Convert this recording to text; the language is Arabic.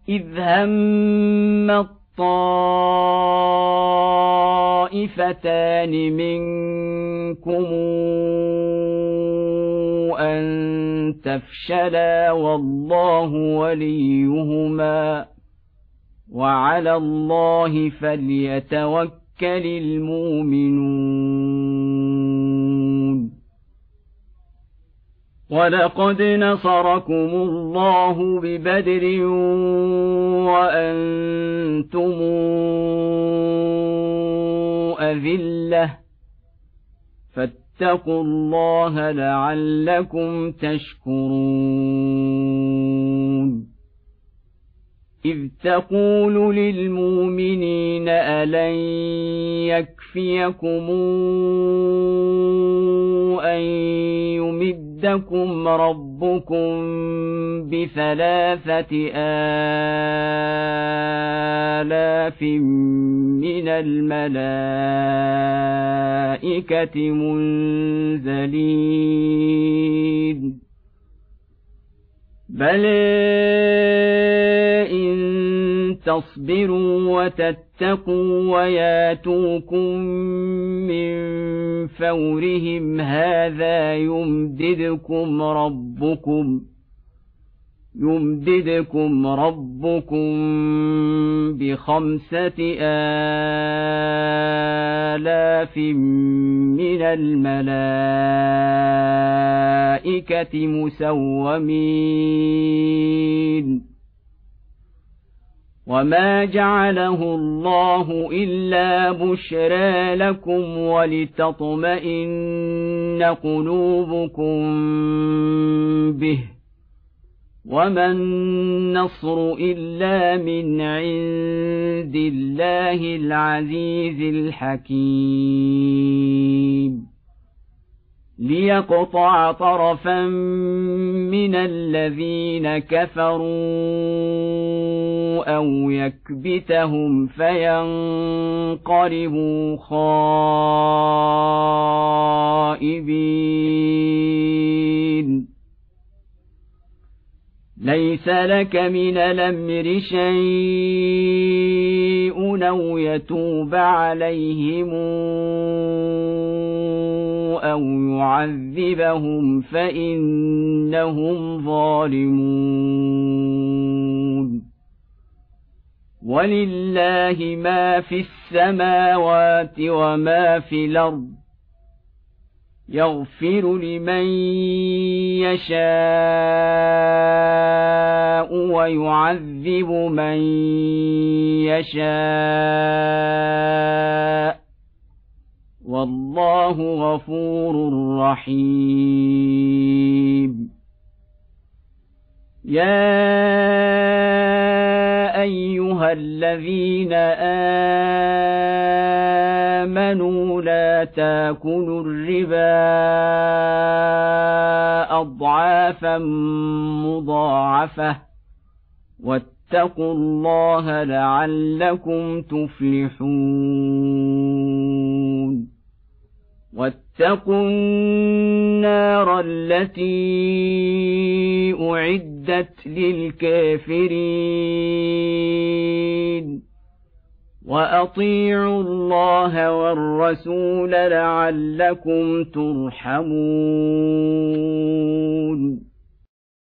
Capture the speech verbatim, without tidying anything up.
إذ هم الطائفتان منكم أن تفشلا والله وليهما وعلى الله فليتوكل المؤمنون ولقد نصركم الله ببدر وأنتم أذلة فاتقوا الله لعلكم تشكرون إذ تقول للمؤمنين ألن يكفيكم أن يمدكم ربكم بثلاثة آلاف من الملائكة منزلين بل إن تصبروا وتتقوا وياتوكم من فورهم هذا يمددكم ربكم يمددكم ربكم بخمسة آلاف من الملائكة مسومين وما جعله الله إلا بشرى لكم ولتطمئن قلوبكم به وما النصر إلا من عند الله العزيز الحكيم ليقطع طرفا من الذين كفروا أو يكبتهم فينقلبوا خائبين ليس لك من الأمر شيء أو يتوب عليهم أو يعذبهم فإنهم ظالمون ولله ما في السماوات وما في الأرض يغفر لمن يشاء ويعذب من يشاء والله غفور رحيم يا أيها الذين آمنوا لا تاكلوا الربا أضعافا مضاعفة واتقوا الله لعلكم تفلحون واتقوا النار التي أعدت للكافرين وأطيعوا الله والرسول لعلكم ترحمون